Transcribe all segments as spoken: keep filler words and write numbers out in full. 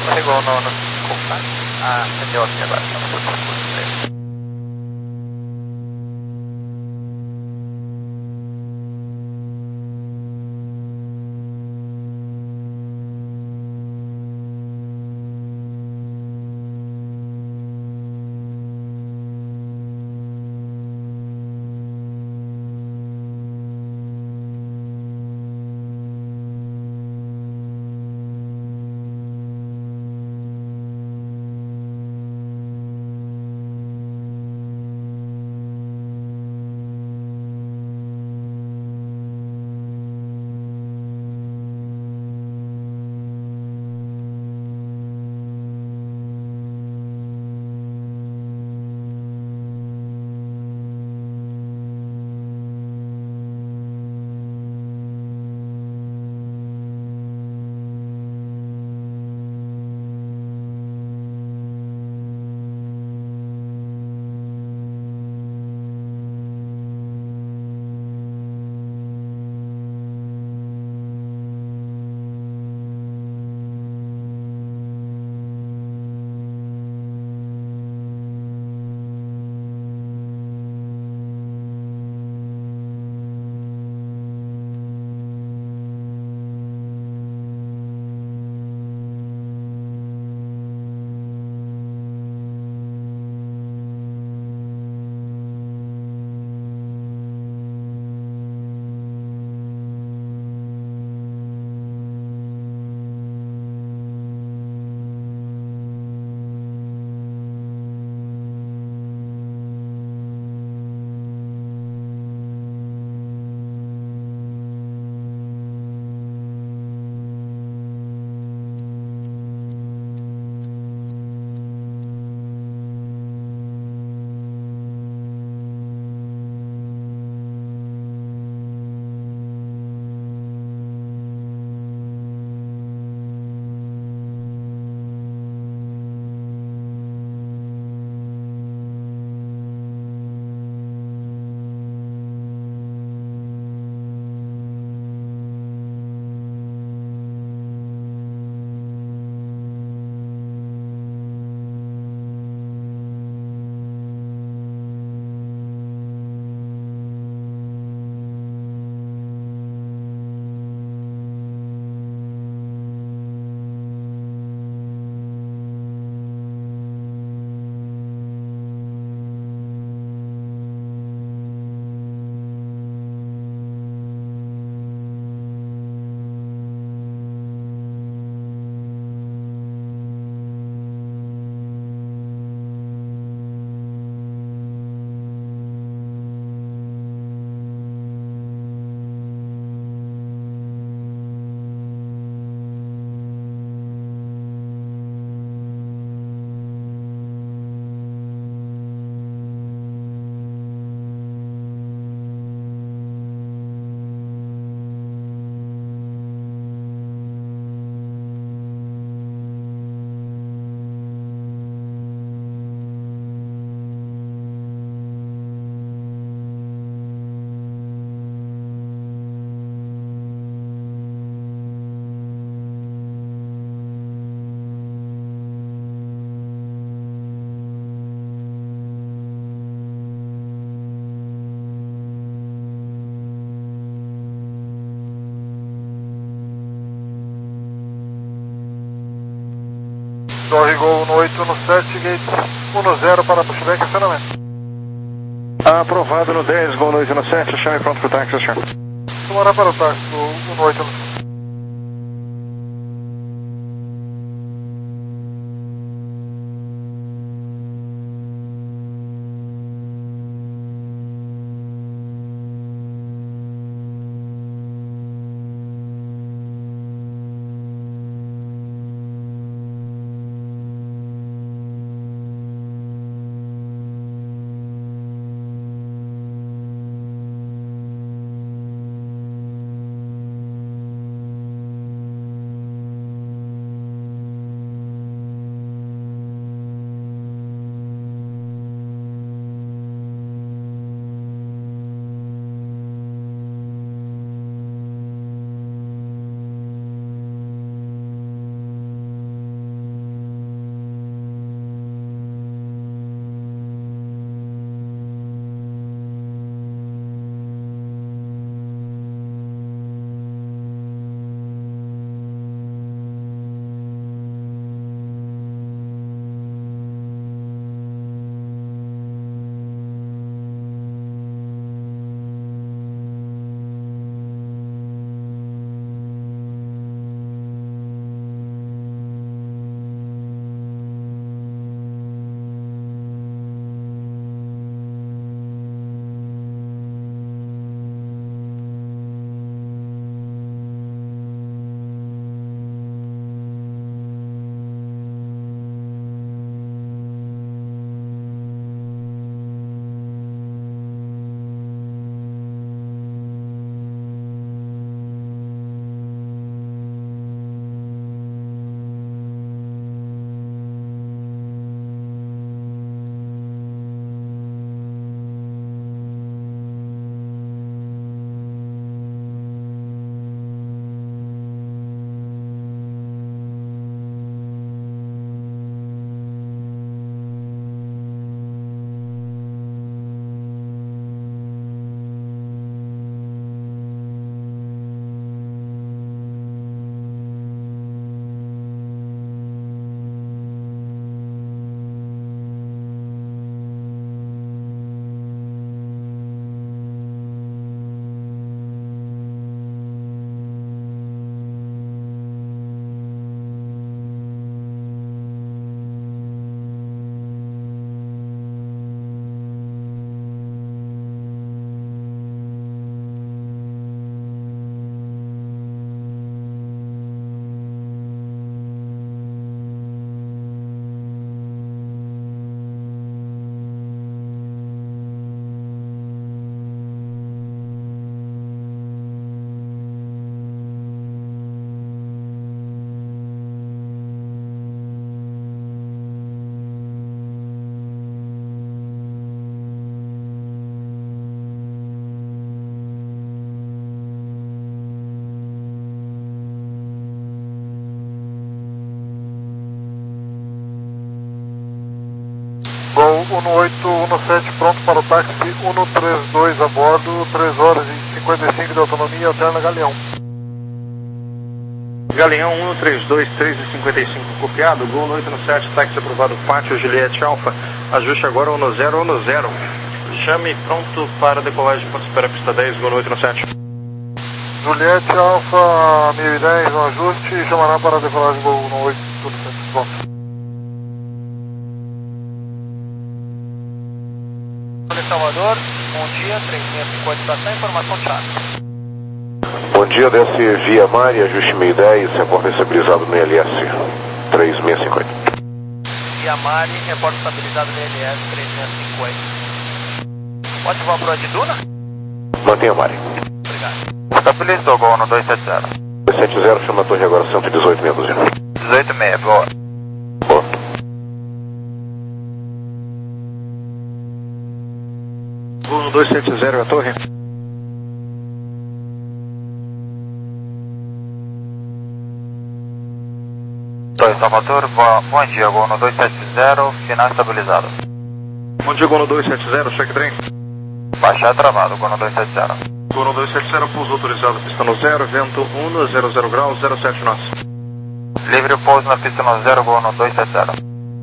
arrivano a Giorgia verso Gol um oito um sete, gate um zero para pushback, acionamento. Aprovado no dez, Gol um oito um sete, chame pronto para o táxi, senhor. Tomara para o táxi do um oito um sete. um oito um sete pronto para o táxi, um três dois a bordo, três horas e cinquenta e cinco de autonomia, alterna Galeão. Galeão um três dois, três e cinquenta e cinco copiado, Gol no oito sete, táxi aprovado, Pátio Juliette Alfa, ajuste agora um zero um zero. Chame pronto para decolagem, pode esperar a pista dez, Gol no oito sete. Juliette Alfa mil e dez no ajuste e chamará para decolagem Gol no oito sete, pronto. Salvador, bom dia, três seis cinco oito estação, informação chave. Bom dia, desce via Mari, ajuste mil e dez, reporte estabilizado no L S três seis cinco oito. Via Mari, reporte estabilizado no L S três seis cinco oito. Pode voar para o Adiduna? Mantenha Mari. Obrigado. Estabilizou, Gol no dois sete zero. dois sete zero, chama a torre agora cento e dezoito, meia dúzia. dezoito e meia, boa. Boa. Gol no dois sete zero, a torre. Torre Salvador, bo bom dia, Gol no dois sete zero, final estabilizado. Bom dia, Gol no dois sete zero, check trem. Baixar travado, Gol no dois sete zero. Gol no dois sete zero, pouso autorizado, pista no zero, vento um, zero zero graus, zero sete nós. Livre pouso na pista no zero, Gol no dois sete zero.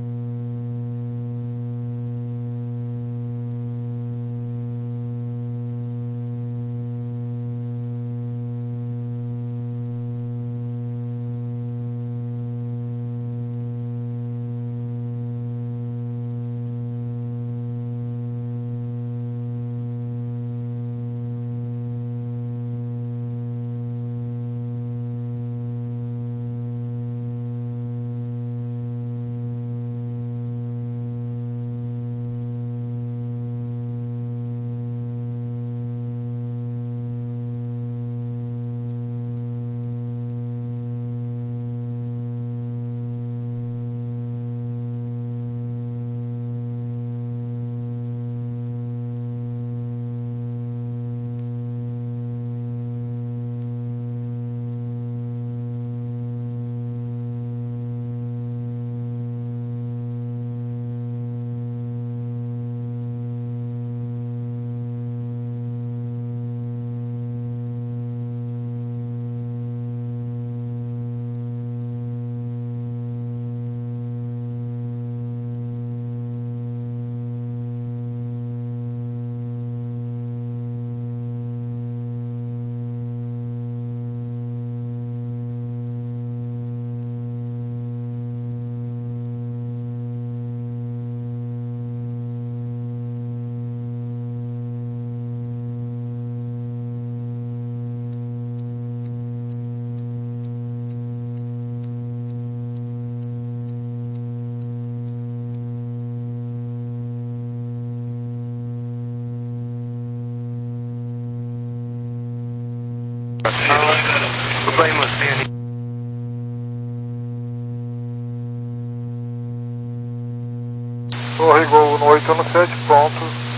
Torre Gol no oito sete, pronto.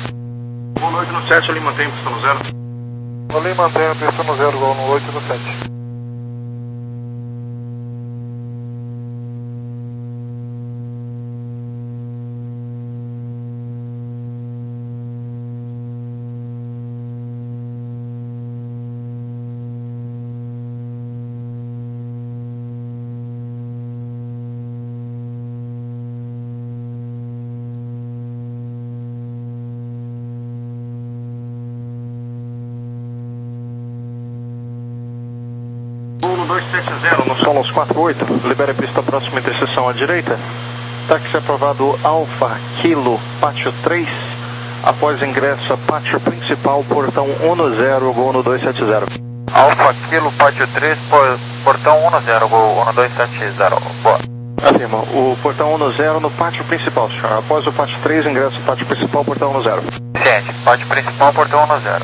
Gol no oito sete, ali mantém pista no zero. Ali mantém a pista no zero, Gol no oito sete. dois sete zero, no Solos quatro oito, libera a pista próxima interseção à direita. Táxi aprovado Alfa Kilo Pátio três, após ingresso a pátio principal, portão um zero, Gol no dois sete zero. Alfa Kilo Pátio três, por, portão um zero, Gol no dois sete zero, boa. Afirma, o portão um zero no pátio principal, senhor. Após o pátio três, ingresso ao pátio principal, portão um zero. Ciente, pátio principal, portão um zero.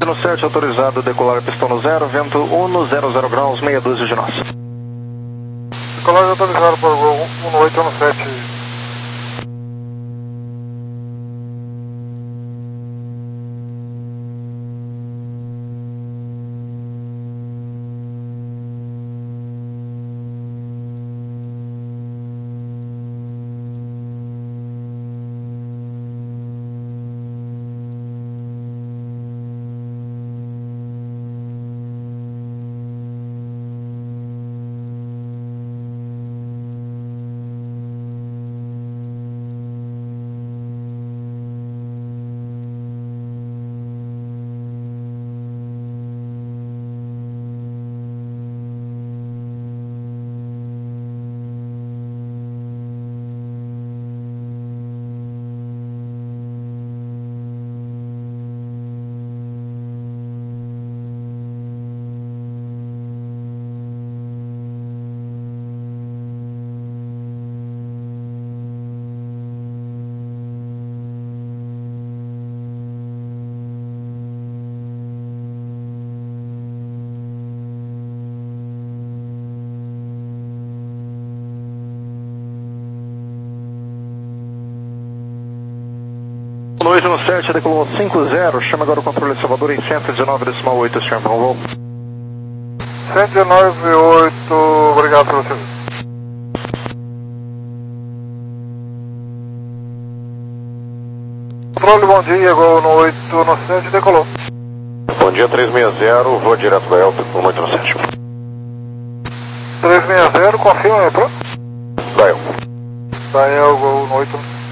No sete, autorizado decolar pistão no zero, vento um zero zero graus, meia dúzia de nós. Decolagem autorizado para o Gol um oito um sete. um oito um sete, decolou cinco zero, chama agora o controle de Salvador em cento e dezenove vírgula oito, senhor, bom voo. cento e dezenove vírgula oito, obrigado pelo serviço. Controle, bom dia, Gol um oito um sete, decolou. Bom dia, trezentos e sessenta, vou direto para Elton, um oito um sete. trezentos e sessenta, confirma, é pronto? Dael. Dael, Gol um oito um sete.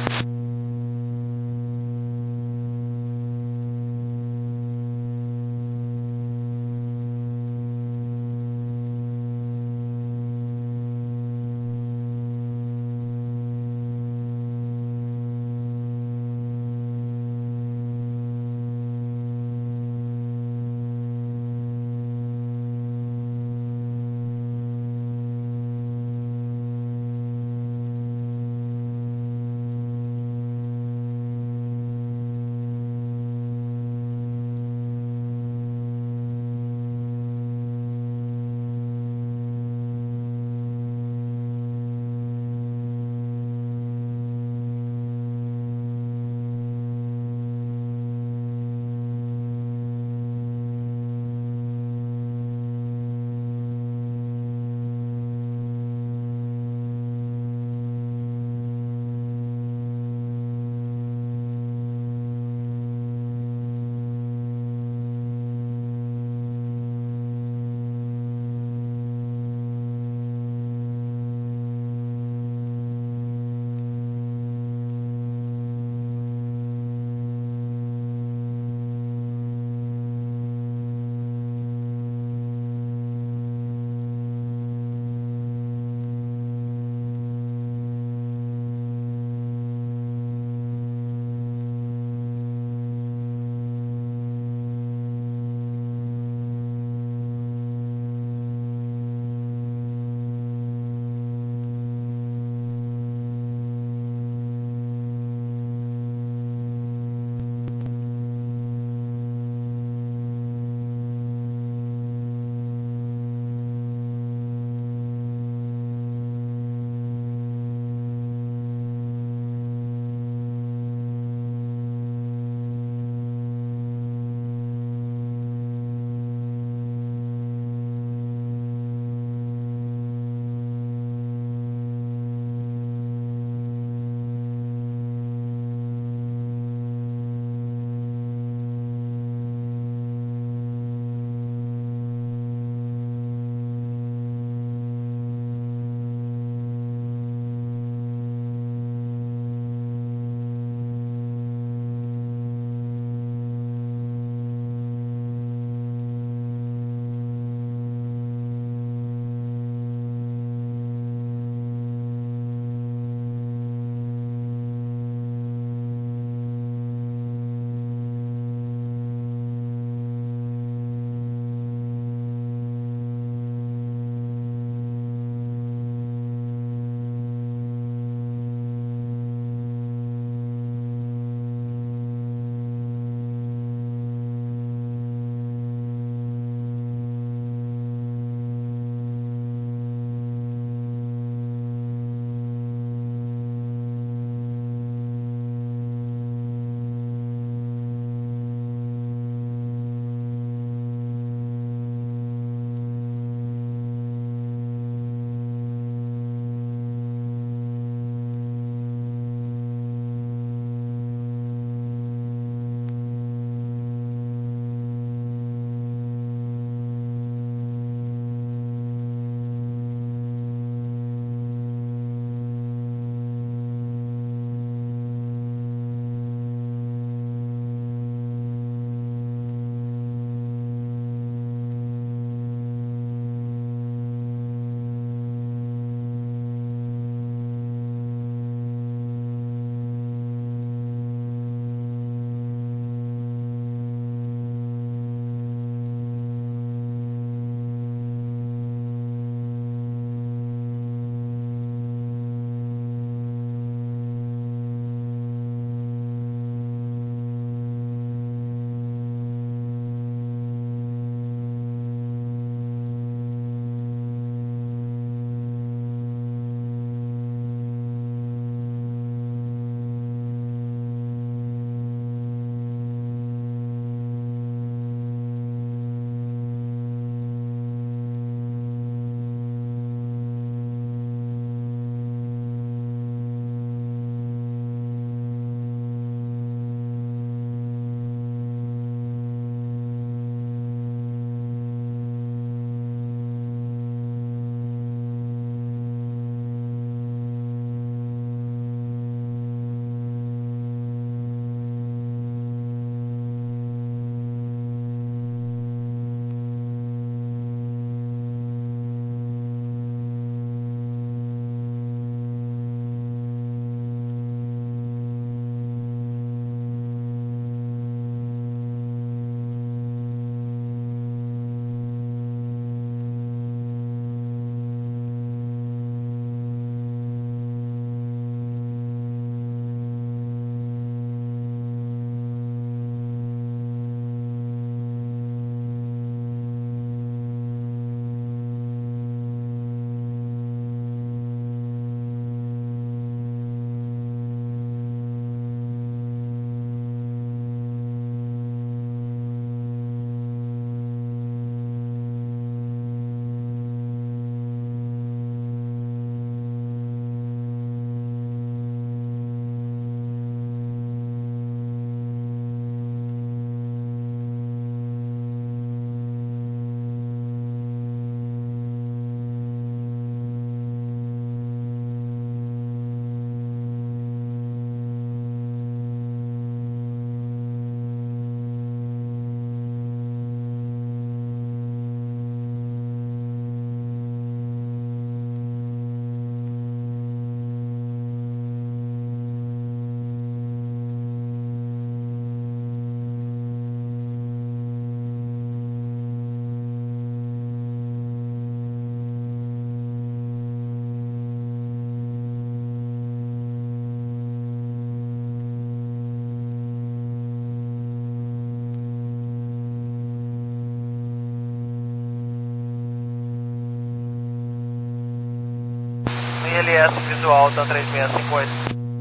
L S visual, TAM três seis cinco oito.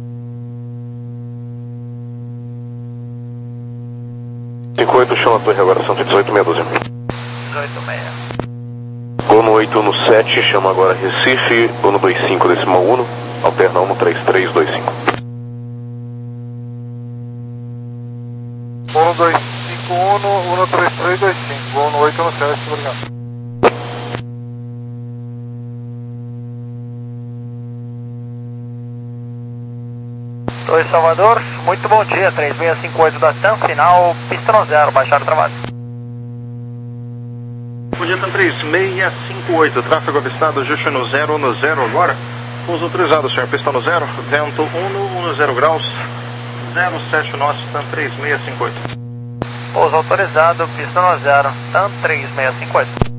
cinco oito, chama a torre agora, são dezoito meia dúzia. dezoito meia. Gol no oito no sete, chama agora Recife, Gol no dois cinco, decimal um, alterna um três três dois cinco. um dois cinco um, um três três dois cinco, Gol no oito no sete, obrigado. Oi, Salvador, muito bom dia, três seis cinco oito da TAM, final, pista no zero, baixar o travado. Bom dia, TAM três seis cinco oito, tráfego avistado, ajuste no zero, no zero agora. Pouso autorizado, senhor, pista no zero, vento um no zero graus, zero sete nosso, TAM três seis cinco oito. Pouso autorizado, pista no zero, TAM três seis cinco oito.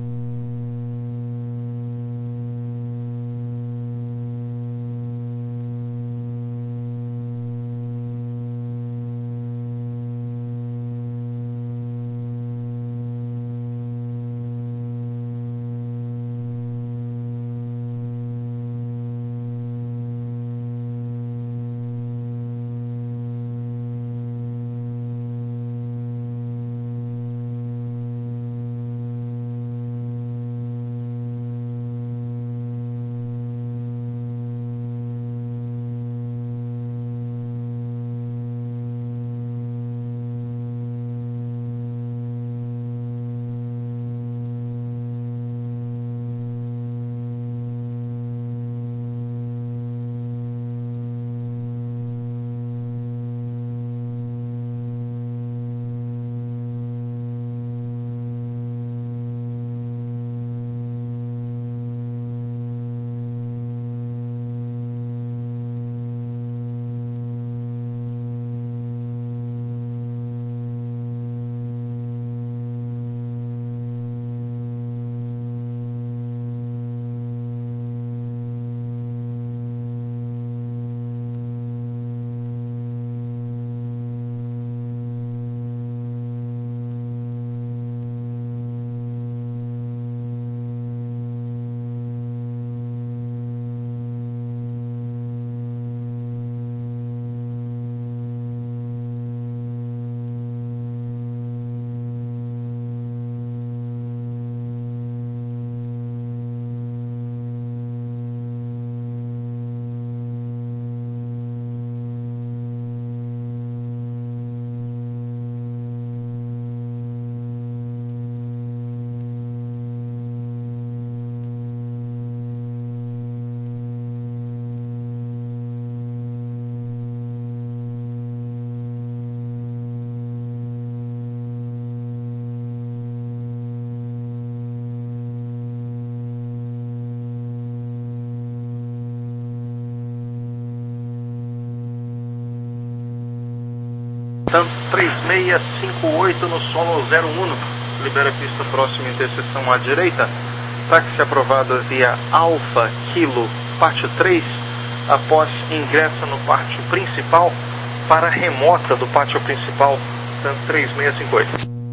TAM três seis cinco oito no solo zero um, libera a pista próxima, interseção à direita. Táxi aprovado via Alfa Kilo Pátio três, após ingressa no pátio principal para a remota do pátio principal, TAM três seis cinco oito.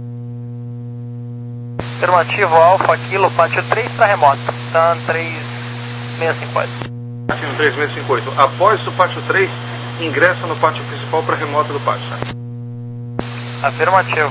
Afirmativo, Alfa Kilo Pátio três para remota, TAM três seis cinco oito. Afirmo três seis cinco oito, após o pátio três, ingressa no pátio principal para a remota do pátio. Afirmativo.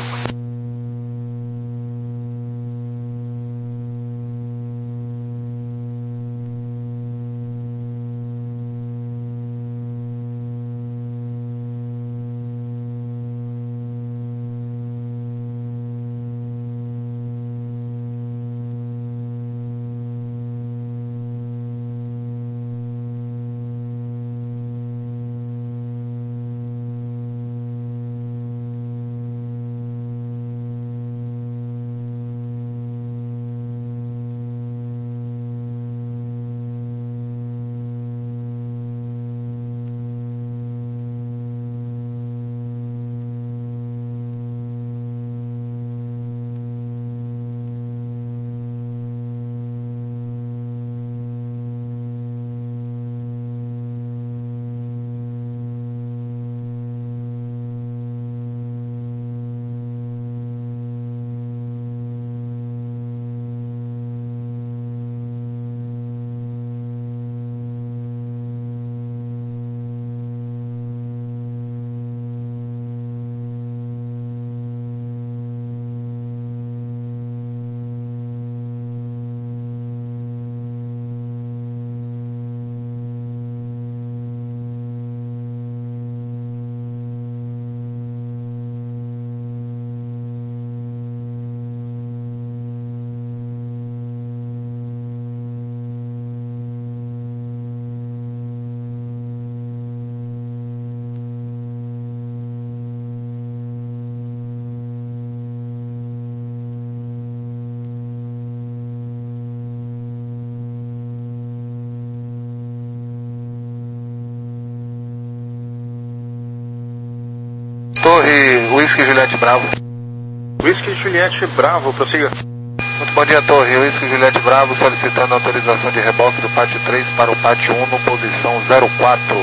Whisky Juliette Bravo. Whisky Juliette Bravo, prossiga. Muito bom dia, Torre. Whisky Juliette Bravo solicitando autorização de reboque do pátio três para o pátio um no posição zero quatro.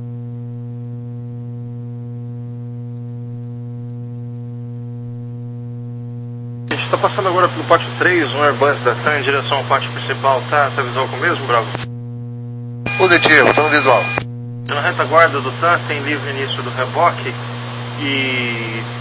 A gente está passando agora pelo pátio três, um Airbus da TAM em direção ao pátio principal. Tá, tá visual com o mesmo, Bravo? Positivo, estou no visual. Na retaguarda do TAM tem livre início do reboque e